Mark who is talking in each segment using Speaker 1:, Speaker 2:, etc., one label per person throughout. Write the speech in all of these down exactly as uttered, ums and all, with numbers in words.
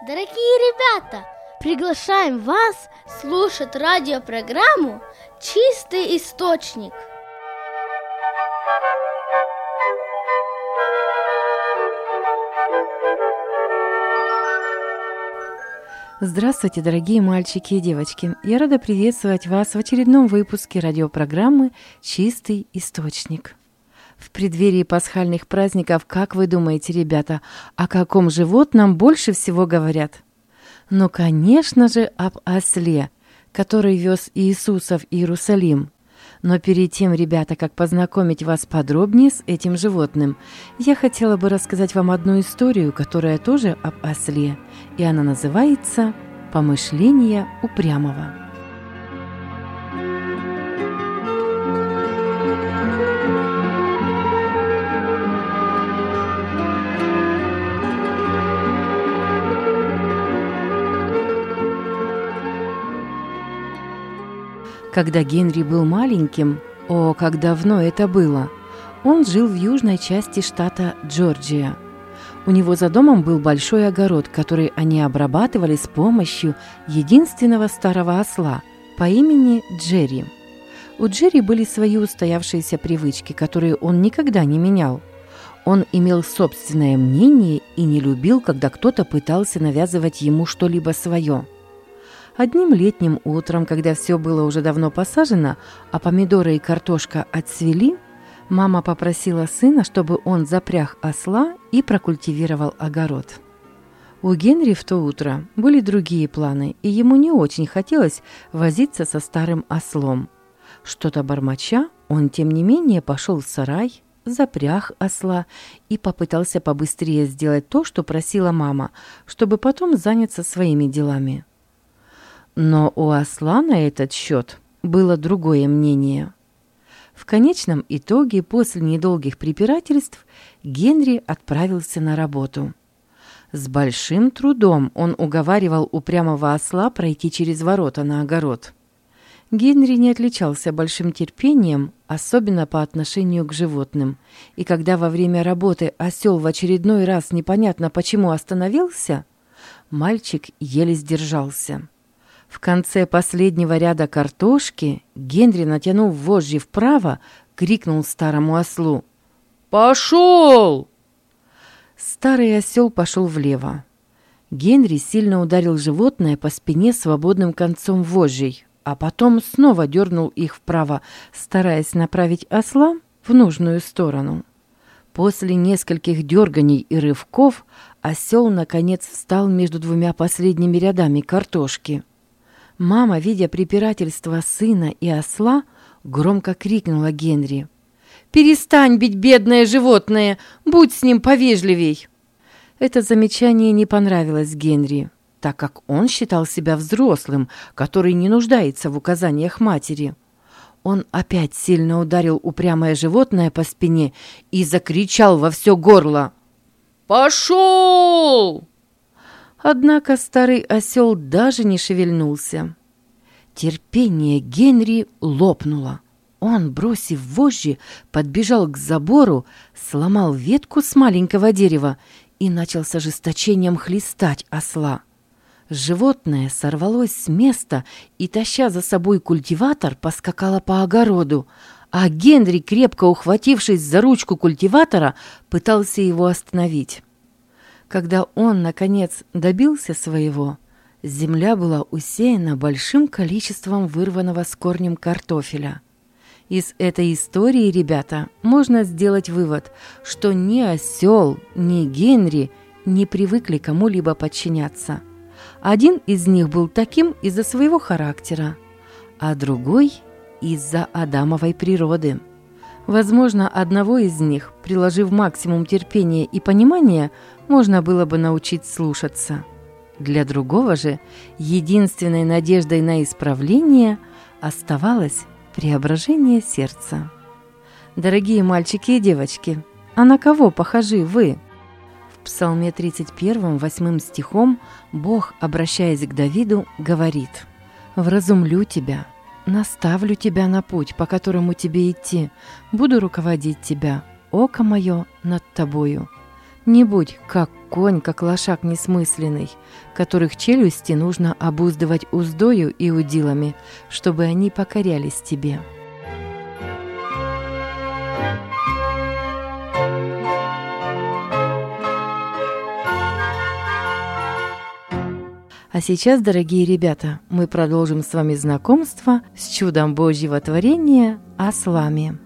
Speaker 1: Дорогие ребята, приглашаем вас слушать радиопрограмму «Чистый источник».
Speaker 2: Здравствуйте, дорогие мальчики и девочки! Я рада приветствовать вас в очередном выпуске радиопрограммы «Чистый источник». В преддверии пасхальных праздников, как вы думаете, ребята, о каком животном больше всего говорят? Ну, конечно же, об осле, который вез Иисуса в Иерусалим. Но перед тем, ребята, как познакомить вас подробнее с этим животным, я хотела бы рассказать вам одну историю, которая тоже об осле, и она называется «Помышления упрямого». Когда Генри был маленьким, о, как давно это было, он жил в южной части штата Джорджия. У него за домом был большой огород, который они обрабатывали с помощью единственного старого осла по имени Джерри. У Джерри были свои устоявшиеся привычки, которые он никогда не менял. Он имел собственное мнение и не любил, когда кто-то пытался навязывать ему что-либо свое. Одним летним утром, когда все было уже давно посажено, а помидоры и картошка отцвели, мама попросила сына, чтобы он запряг осла и прокультивировал огород. У Генри в то утро были другие планы, и ему не очень хотелось возиться со старым ослом. Что-то бормоча, он, тем не менее, пошел в сарай, запряг осла и попытался побыстрее сделать то, что просила мама, чтобы потом заняться своими делами. Но у осла на этот счет было другое мнение. В конечном итоге, после недолгих препирательств, Генри отправился на работу. С большим трудом он уговаривал упрямого осла пройти через ворота на огород. Генри не отличался большим терпением, особенно по отношению к животным, и когда во время работы осел в очередной раз непонятно почему остановился, мальчик еле сдержался. В конце последнего ряда картошки Генри, натянув вожжи вправо, крикнул старому ослу: «Пошел!» Старый осел пошел влево. Генри сильно ударил животное по спине свободным концом вожжей, а потом снова дернул их вправо, стараясь направить осла в нужную сторону. После нескольких дерганий и рывков осел, наконец, встал между двумя последними рядами картошки. Мама, видя препирательство сына и осла, громко крикнула Генри: «Перестань бить бедное животное! Будь с ним повежливей!» Это замечание не понравилось Генри, так как он считал себя взрослым, который не нуждается в указаниях матери. Он опять сильно ударил упрямое животное по спине и закричал во все горло: «Пошел!» Однако старый осел даже не шевельнулся. Терпение Генри лопнуло. Он, бросив вожжи, подбежал к забору, сломал ветку с маленького дерева и начал с ожесточением хлестать осла. Животное сорвалось с места и, таща за собой культиватор, поскакало по огороду, а Генри, крепко ухватившись за ручку культиватора, пытался его остановить. Когда он, наконец, добился своего, земля была усеяна большим количеством вырванного с корнем картофеля. Из этой истории, ребята, можно сделать вывод, что ни осел, ни Генри не привыкли кому-либо подчиняться. Один из них был таким из-за своего характера, а другой – из-за Адамовой природы. Возможно, одного из них, приложив максимум терпения и понимания, можно было бы научить слушаться. Для другого же единственной надеждой на исправление оставалось преображение сердца. Дорогие мальчики и девочки, а на кого похожи вы? В Псалме тридцать первом, восьмым стихом Бог, обращаясь к Давиду, говорит: «Вразумлю тебя, наставлю тебя на путь, по которому тебе идти, буду руководить тебя, око мое над тобою. Не будь как конь, как лошак несмысленный, которых челюсти нужно обуздывать уздою и удилами, чтобы они покорялись тебе. А сейчас, дорогие ребята, мы продолжим с вами знакомство с чудом Божьего творения – ослами.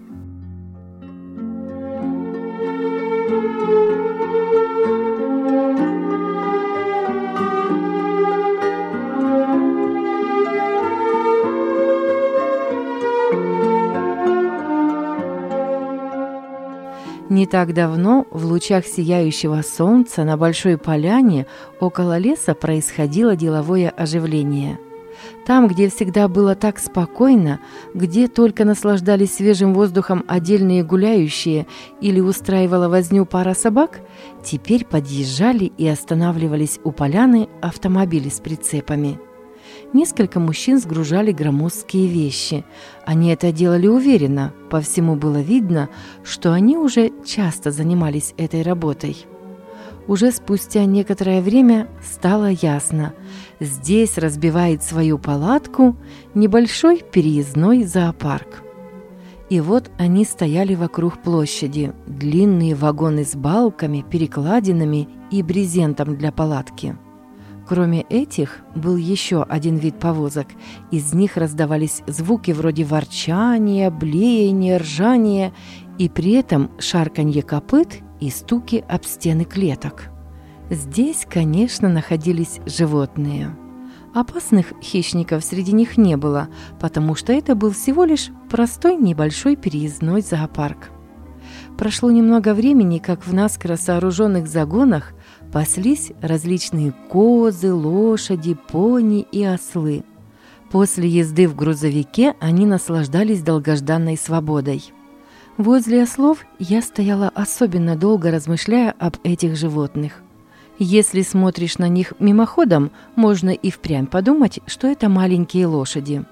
Speaker 2: Не так давно в лучах сияющего солнца на большой поляне около леса происходило деловое оживление. Там, где всегда было так спокойно, где только наслаждались свежим воздухом отдельные гуляющие или устраивала возню пара собак, теперь подъезжали и останавливались у поляны автомобили с прицепами. Несколько мужчин сгружали громоздкие вещи. Они это делали уверенно. По всему было видно, что они уже часто занимались этой работой. Уже спустя некоторое время стало ясно. Здесь разбивает свою палатку небольшой переездной зоопарк. И вот они стояли вокруг площади. Длинные вагоны с балками, перекладинами и брезентом для палатки. Кроме этих, был еще один вид повозок. Из них раздавались звуки вроде ворчания, блеяния, ржания, и при этом шарканье копыт и стуки об стены клеток. Здесь, конечно, находились животные. Опасных хищников среди них не было, потому что это был всего лишь простой небольшой переездной зоопарк. Прошло немного времени, как в наскоро сооруженных загонах паслись различные козы, лошади, пони и ослы. После езды в грузовике они наслаждались долгожданной свободой. Возле ослов я стояла особенно долго, размышляя об этих животных. Если смотришь на них мимоходом, можно и впрямь подумать, что это маленькие лошади.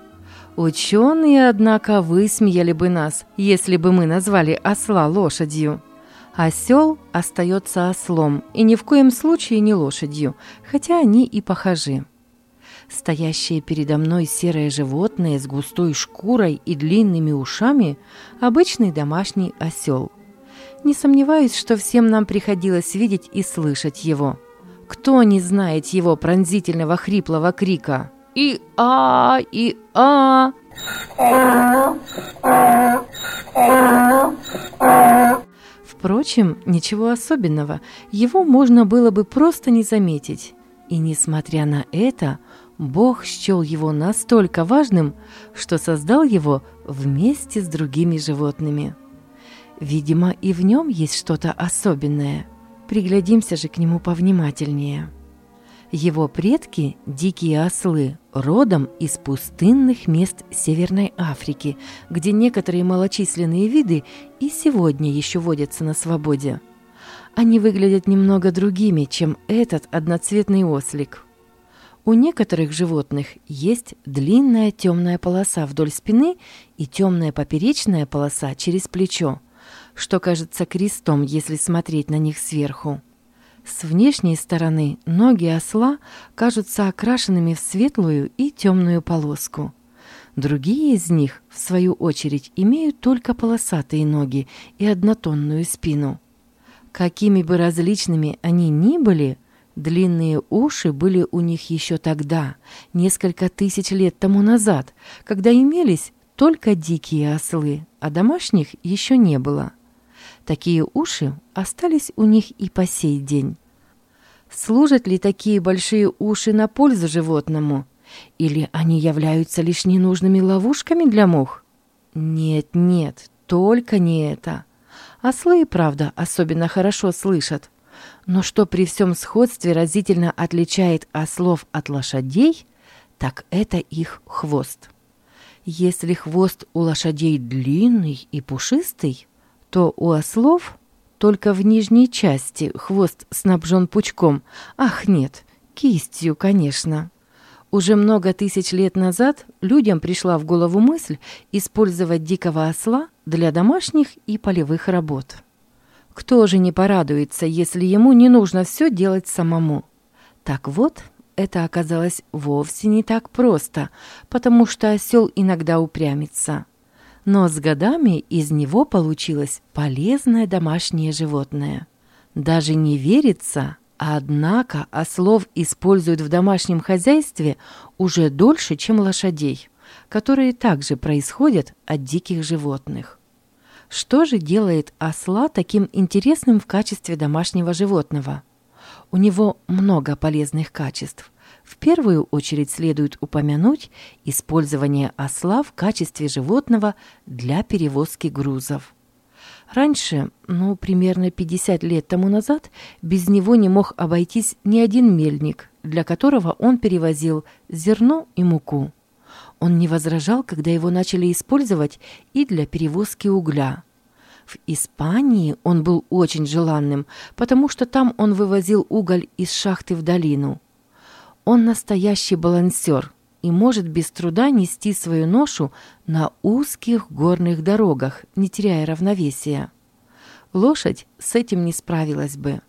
Speaker 2: Ученые, однако, высмеяли бы нас, если бы мы назвали осла лошадью. Осел остается ослом и ни в коем случае не лошадью, хотя они и похожи. Стоящее передо мной серое животное с густой шкурой и длинными ушами – обычный домашний осел. Не сомневаюсь, что всем нам приходилось видеть и слышать его. Кто не знает его пронзительного хриплого крика «И-а! И-а!» Впрочем, ничего особенного, его можно было бы просто не заметить. И несмотря на это, Бог счел его настолько важным, что создал его вместе с другими животными. Видимо, и в нем есть что-то особенное. Приглядимся же к нему повнимательнее. Его предки – дикие ослы, родом из пустынных мест Северной Африки, где некоторые малочисленные виды и сегодня еще водятся на свободе. Они выглядят немного другими, чем этот одноцветный ослик. У некоторых животных есть длинная темная полоса вдоль спины и темная поперечная полоса через плечо, что кажется крестом, если смотреть на них сверху. С внешней стороны ноги осла кажутся окрашенными в светлую и темную полоску. Другие из них, в свою очередь, имеют только полосатые ноги и однотонную спину. Какими бы различными они ни были, длинные уши были у них еще тогда, несколько тысяч лет тому назад, когда имелись только дикие ослы, а домашних еще не было. Такие уши остались у них и по сей день. Служат ли такие большие уши на пользу животному? Или они являются лишь ненужными ловушками для мух? Нет, нет, только не это. Ослы и правда особенно хорошо слышат. Но что при всем сходстве разительно отличает ослов от лошадей, так это их хвост. Если хвост у лошадей длинный и пушистый, то у ослов только в нижней части хвост снабжен пучком. Ах, нет, кистью, конечно. Уже много тысяч лет назад людям пришла в голову мысль использовать дикого осла для домашних и полевых работ. Кто же не порадуется, если ему не нужно все делать самому? Так вот, это оказалось вовсе не так просто, потому что осел иногда упрямится. Но с годами из него получилось полезное домашнее животное. Даже не верится, однако ослов используют в домашнем хозяйстве уже дольше, чем лошадей, которые также происходят от диких животных. Что же делает осла таким интересным в качестве домашнего животного? У него много полезных качеств. В первую очередь следует упомянуть использование осла в качестве животного для перевозки грузов. Раньше, ну, примерно пятьдесят лет тому назад, без него не мог обойтись ни один мельник, для которого он перевозил зерно и муку. Он не возражал, когда его начали использовать и для перевозки угля. В Испании он был очень желанным, потому что там он вывозил уголь из шахты в долину. Он настоящий балансер и может без труда нести свою ношу на узких горных дорогах, не теряя равновесия. Лошадь с этим не справилась бы.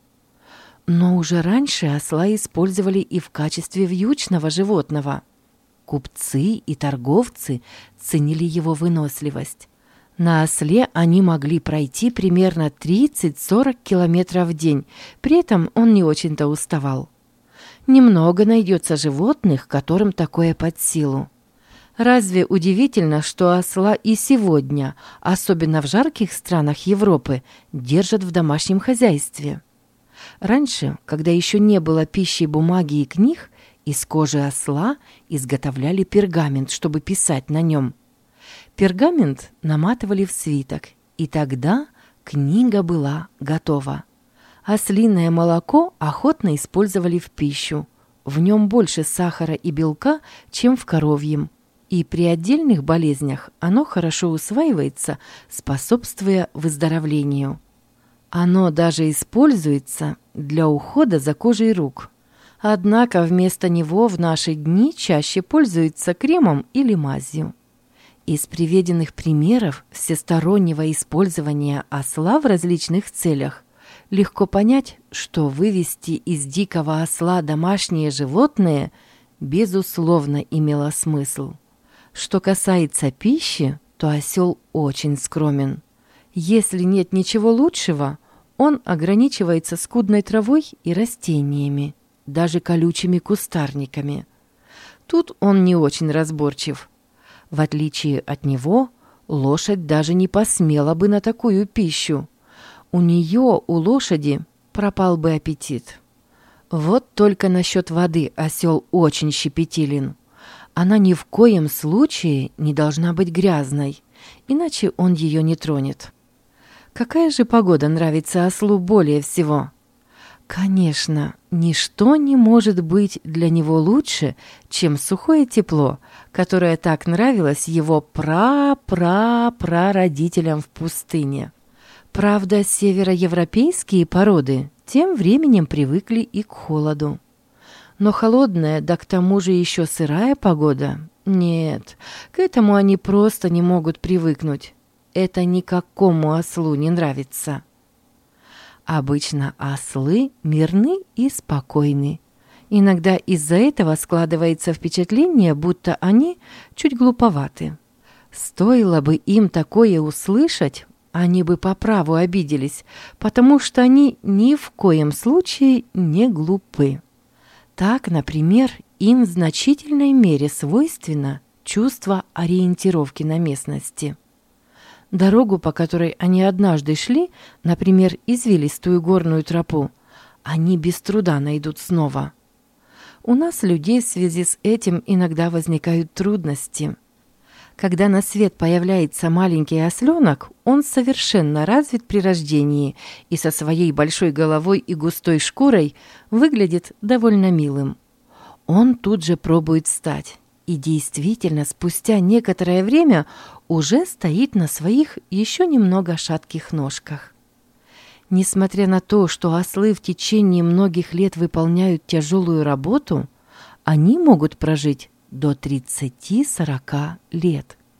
Speaker 2: Но уже раньше осла использовали и в качестве вьючного животного. Купцы и торговцы ценили его выносливость. На осле они могли пройти примерно тридцать-сорок километров в день, при этом он не очень-то уставал. Немного найдется животных, которым такое под силу. Разве удивительно, что осла и сегодня, особенно в жарких странах Европы, держат в домашнем хозяйстве? Раньше, когда еще не было пищи, бумаги и книг, из кожи осла изготовляли пергамент, чтобы писать на нем. Пергамент наматывали в свиток, и тогда книга была готова. Ослиное молоко охотно использовали в пищу. В нем больше сахара и белка, чем в коровьем. И при отдельных болезнях оно хорошо усваивается, способствуя выздоровлению. Оно даже используется для ухода за кожей рук. Однако вместо него в наши дни чаще пользуются кремом или мазью. Из приведенных примеров всестороннего использования осла в различных целях легко понять, что вывести из дикого осла домашнее животное безусловно имело смысл. Что касается пищи, то осел очень скромен. Если нет ничего лучшего, он ограничивается скудной травой и растениями, даже колючими кустарниками. Тут он не очень разборчив. В отличие от него, лошадь даже не посмела бы на такую пищу. У нее, у лошади, пропал бы аппетит. Вот только насчет воды осел очень щепетилен. Она ни в коем случае не должна быть грязной, иначе он ее не тронет. Какая же погода нравится ослу более всего? Конечно, ничто не может быть для него лучше, чем сухое тепло, которое так нравилось его пра-пра-прародителям в пустыне. Правда, североевропейские породы тем временем привыкли и к холоду. Но холодная, да к тому же еще сырая погода? Нет, к этому они просто не могут привыкнуть. Это никакому ослу не нравится. Обычно ослы мирны и спокойны. Иногда из-за этого складывается впечатление, будто они чуть глуповаты. Стоило бы им такое услышать, они бы по праву обиделись, потому что они ни в коем случае не глупы. Так, например, им в значительной мере свойственно чувство ориентировки на местности. Дорогу, по которой они однажды шли, например, извилистую горную тропу, они без труда найдут снова. У нас, людей, в связи с этим иногда возникают трудности. Когда на свет появляется маленький осленок, он совершенно развит при рождении и со своей большой головой и густой шкурой выглядит довольно милым. Он тут же пробует встать и действительно спустя некоторое время уже стоит на своих еще немного шатких ножках. Несмотря на то, что ослы в течение многих лет выполняют тяжелую работу, они могут прожить до тридцати-сорока лет.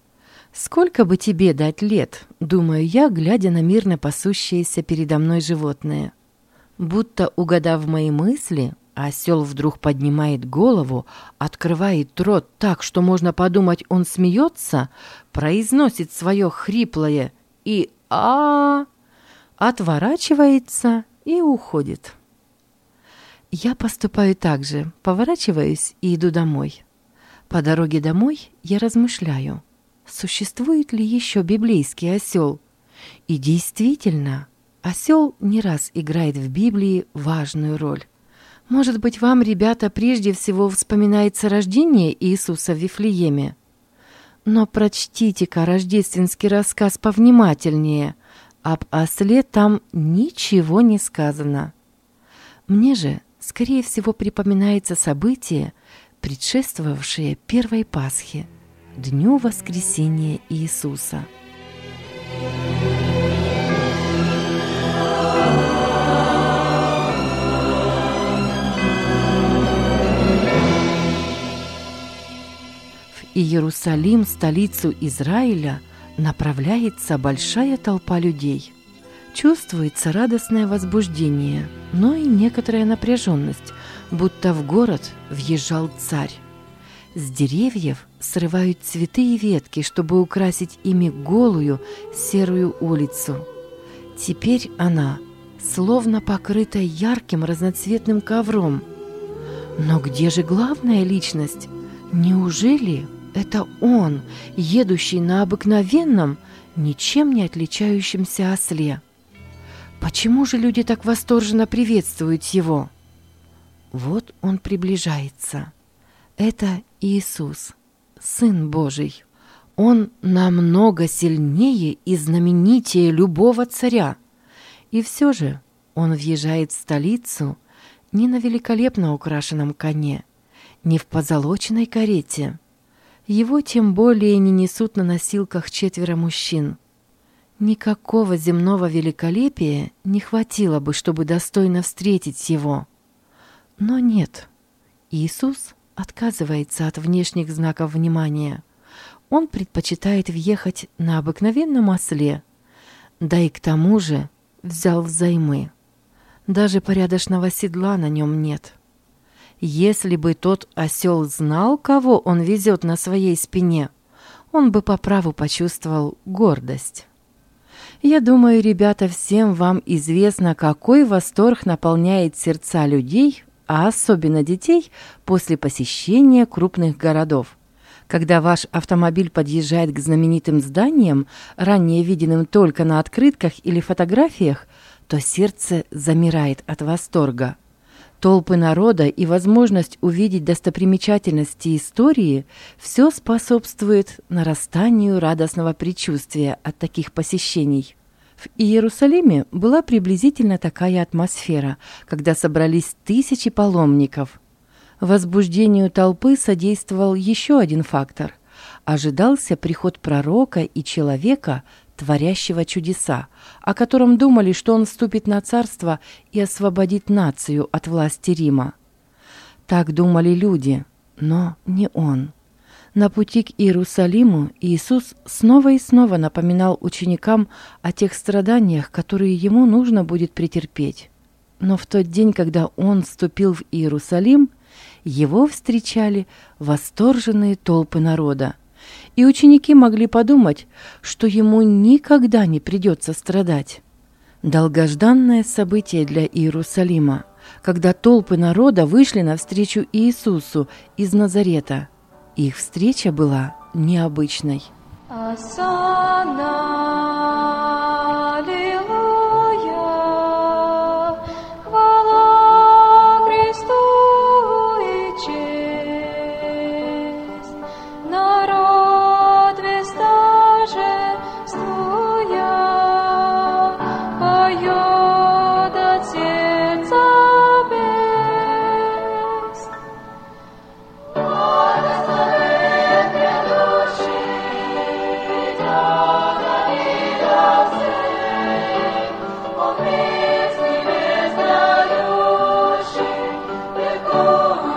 Speaker 2: «Сколько бы тебе дать лет?» — думаю я, глядя на мирно пасущееся передо мной животное. Будто угадав мои мысли, осел вдруг поднимает голову, открывает рот так, что можно подумать, он смеется, произносит свое хриплое и а, отворачивается и уходит. Я поступаю так же, поворачиваюсь и иду домой. По дороге домой я размышляю, существует ли еще библейский осел. И действительно, осел не раз играет в Библии важную роль. Может быть, вам, ребята, прежде всего вспоминается рождение Иисуса в Вифлееме. Но прочтите-ка рождественский рассказ повнимательнее. Об осле там ничего не сказано. Мне же, скорее всего, припоминается событие, предшествовавшее первой Пасхе, Дню Воскресения Иисуса. В Иерусалим, столицу Израиля, направляется большая толпа людей. Чувствуется радостное возбуждение, но и некоторая напряженность, будто в город въезжал царь. С деревьев срывают цветы и ветки, чтобы украсить ими голую серую улицу. Теперь она словно покрыта ярким разноцветным ковром. Но где же главная личность? Неужели это он, едущий на обыкновенном, ничем не отличающемся осле? Почему же люди так восторженно приветствуют его? Вот он приближается. Это Иисус, Сын Божий. Он намного сильнее и знаменитее любого царя. И все же он въезжает в столицу не на великолепно украшенном коне, не в позолоченной карете. Его тем более не несут на носилках четверо мужчин. Никакого земного великолепия не хватило бы, чтобы достойно встретить его. Но нет, Иисус отказывается от внешних знаков внимания. Он предпочитает въехать на обыкновенном осле, да и к тому же взял взаймы. Даже порядочного седла на нем нет. Если бы тот осел знал, кого он везет на своей спине, он бы по праву почувствовал гордость. Я думаю, ребята, всем вам известно, какой восторг наполняет сердца людей, а особенно детей, после посещения крупных городов. Когда ваш автомобиль подъезжает к знаменитым зданиям, ранее виденным только на открытках или фотографиях, то сердце замирает от восторга. Толпы народа и возможность увидеть достопримечательности истории – все способствует нарастанию радостного предчувствия от таких посещений. В Иерусалиме была приблизительно такая атмосфера, когда собрались тысячи паломников. Возбуждению толпы содействовал еще один фактор. Ожидался приход пророка и человека, творящего чудеса, о котором думали, что он вступит на царство и освободит нацию от власти Рима. Так думали люди, но не он. На пути к Иерусалиму Иисус снова и снова напоминал ученикам о тех страданиях, которые ему нужно будет претерпеть. Но в тот день, когда он вступил в Иерусалим, его встречали восторженные толпы народа. И ученики могли подумать, что ему никогда не придется страдать. Долгожданное событие для Иерусалима, когда толпы народа вышли навстречу Иисусу из Назарета. Их встреча была необычной.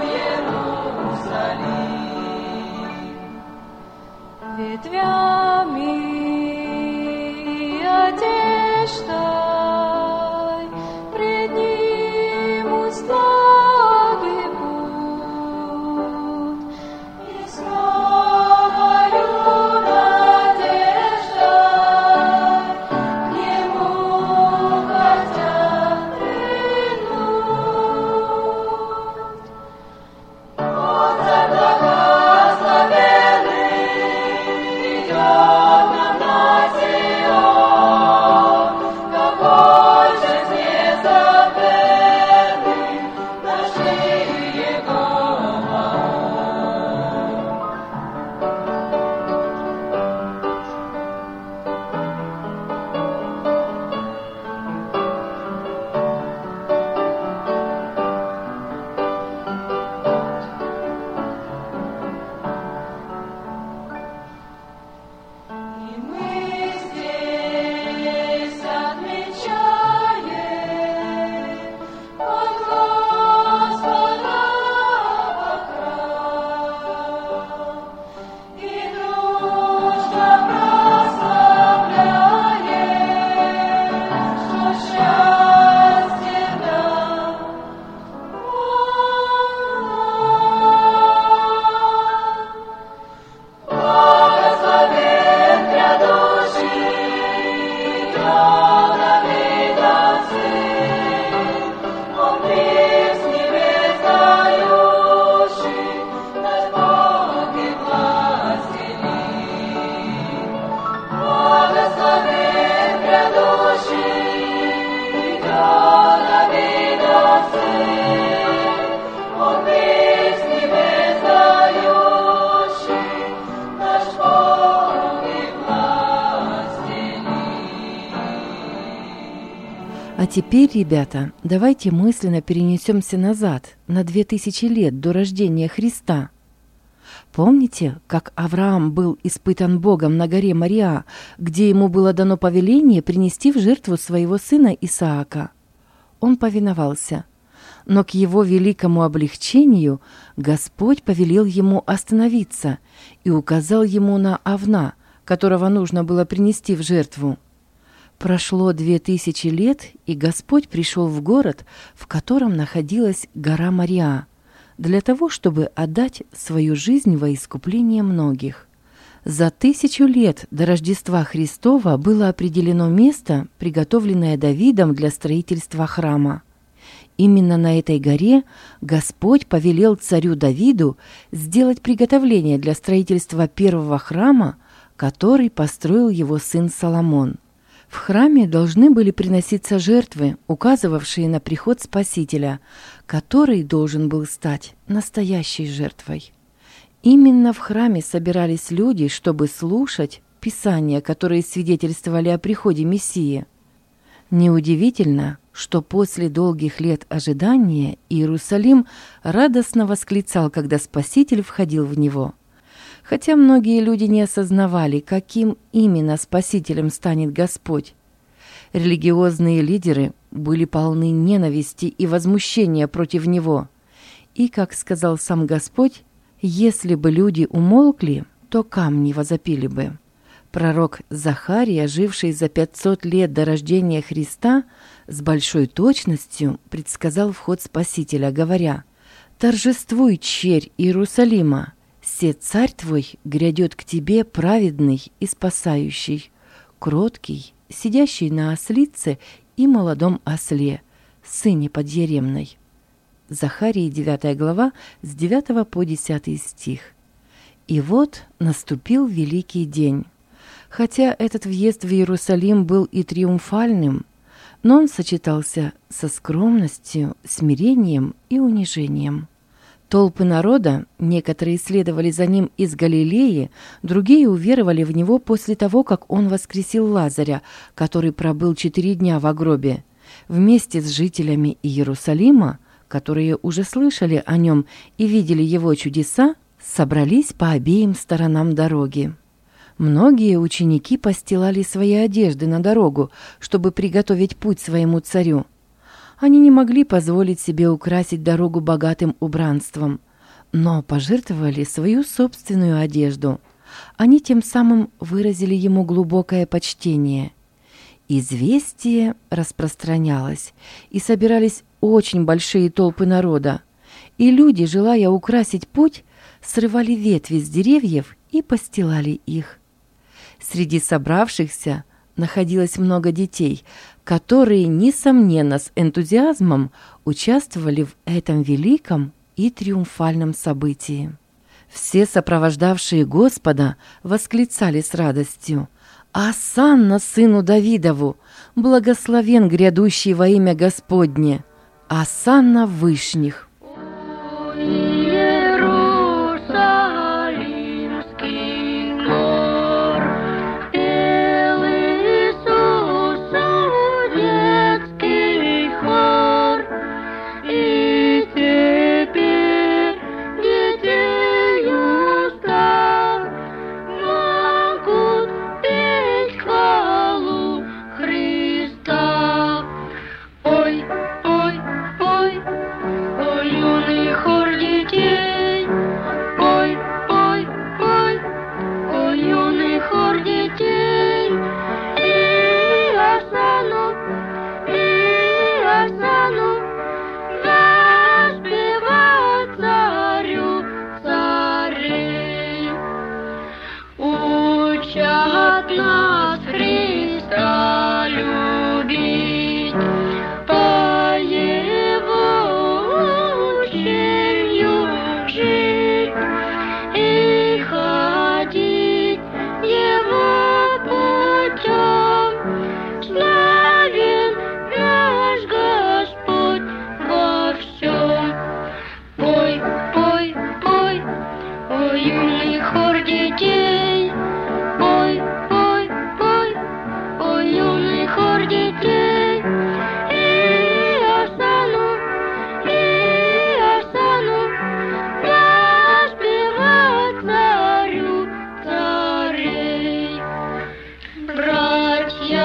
Speaker 3: Ветвями
Speaker 2: А теперь, ребята, давайте мысленно перенесемся назад, на две тысячи лет до рождения Христа. Помните, как Авраам был испытан Богом на горе Мориа, где ему было дано повеление принести в жертву своего сына Исаака? Он повиновался, но к его великому облегчению Господь повелел ему остановиться и указал ему на овна, которого нужно было принести в жертву. Прошло две тысячи лет, и Господь пришел в город, в котором находилась гора Мориа, для того, чтобы отдать свою жизнь во искупление многих. За тысячу лет до Рождества Христова было определено место, приготовленное Давидом для строительства храма. Именно на этой горе Господь повелел царю Давиду сделать приготовление для строительства первого храма, который построил его сын Соломон. В храме должны были приноситься жертвы, указывавшие на приход Спасителя, который должен был стать настоящей жертвой. Именно в храме собирались люди, чтобы слушать Писания, которые свидетельствовали о приходе Мессии. Неудивительно, что после долгих лет ожидания Иерусалим радостно восклицал, когда Спаситель входил в него. Хотя многие люди не осознавали, каким именно Спасителем станет Господь. Религиозные лидеры были полны ненависти и возмущения против Него. И, как сказал сам Господь, если бы люди умолкли, то камни возопили бы. Пророк Захария, живший за пятьсот лет до рождения Христа, с большой точностью предсказал вход Спасителя, говоря: «Торжествуй, черь Иерусалима! Се царь твой грядет к тебе праведный и спасающий, кроткий, сидящий на ослице и молодом осле, сыне подъеремной». Захарии девятая глава, с девятого по десятый стих. И вот наступил великий день. Хотя этот въезд в Иерусалим был и триумфальным, но он сочетался со скромностью, смирением и унижением. Толпы народа, некоторые следовали за ним из Галилеи, другие уверовали в него после того, как он воскресил Лазаря, который пробыл четыре дня в гробе. Вместе с жителями Иерусалима, которые уже слышали о нем и видели его чудеса, собрались по обеим сторонам дороги. Многие ученики постилали свои одежды на дорогу, чтобы приготовить путь своему царю. Они не могли позволить себе украсить дорогу богатым убранством, но пожертвовали свою собственную одежду. Они тем самым выразили ему глубокое почтение. Известие распространялось, и собирались очень большие толпы народа. И люди, желая украсить путь, срывали ветви с деревьев и постилали их. Среди собравшихся находилось много детей, которые, несомненно, с энтузиазмом участвовали в этом великом и триумфальном событии. Все сопровождавшие Господа восклицали с радостью: «Осанна сыну Давидову! Благословен грядущий во имя Господне! Осанна в вышних!»
Speaker 3: Ой, ой, ой, ой,
Speaker 1: детей, и Осанну, и Осанну, воспевать царю царей. Братья,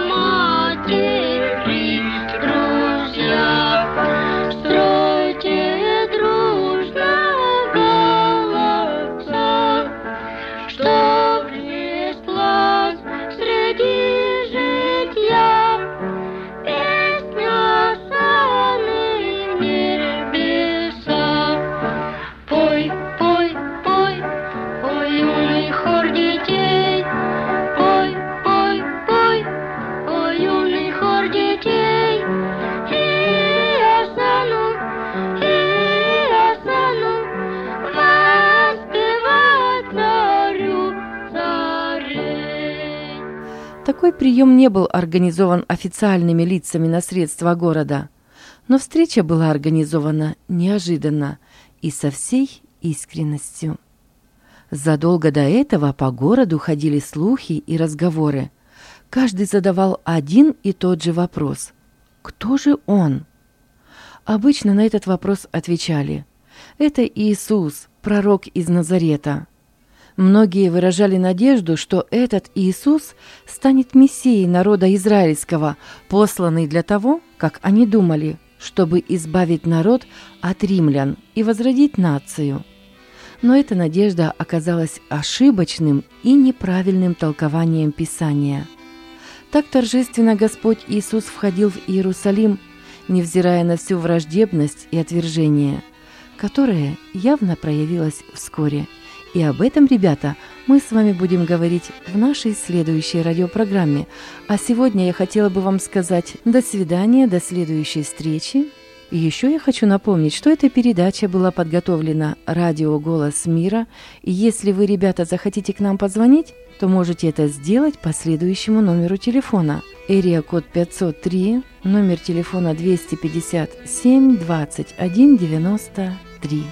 Speaker 1: матери, друзья, стройте дружно голоса, чтоб неслась среди житья песня Осанны в небеса. Пой, пой, пой, ой, юный хор детей, пой, пой, пой, ой, юный хор детей, и Осанну, и Осанну, воспевать царю царей.
Speaker 2: Такой прием не был организован официальными лицами на средства города, но встреча была организована неожиданно и со всей искренностью. Задолго до этого по городу ходили слухи и разговоры. Каждый задавал один и тот же вопрос: «Кто же он?» Обычно на этот вопрос отвечали: «Это Иисус, пророк из Назарета». Многие выражали надежду, что этот Иисус станет мессией народа израильского, посланный для того, как они думали, чтобы избавить народ от римлян и возродить нацию. Но эта надежда оказалась ошибочным и неправильным толкованием Писания. Так торжественно Господь Иисус входил в Иерусалим, невзирая на всю враждебность и отвержение, которое явно проявилось вскоре. И об этом, ребята, мы с вами будем говорить в нашей следующей радиопрограмме. А сегодня я хотела бы вам сказать до свидания, до следующей встречи. И еще я хочу напомнить, что эта передача была подготовлена радио «Голос мира». И если вы, ребята, захотите к нам позвонить, то можете это сделать по следующему номеру телефона. Эрия код пятьсот три, номер телефона двести пятьдесят семь двадцать один девяносто три.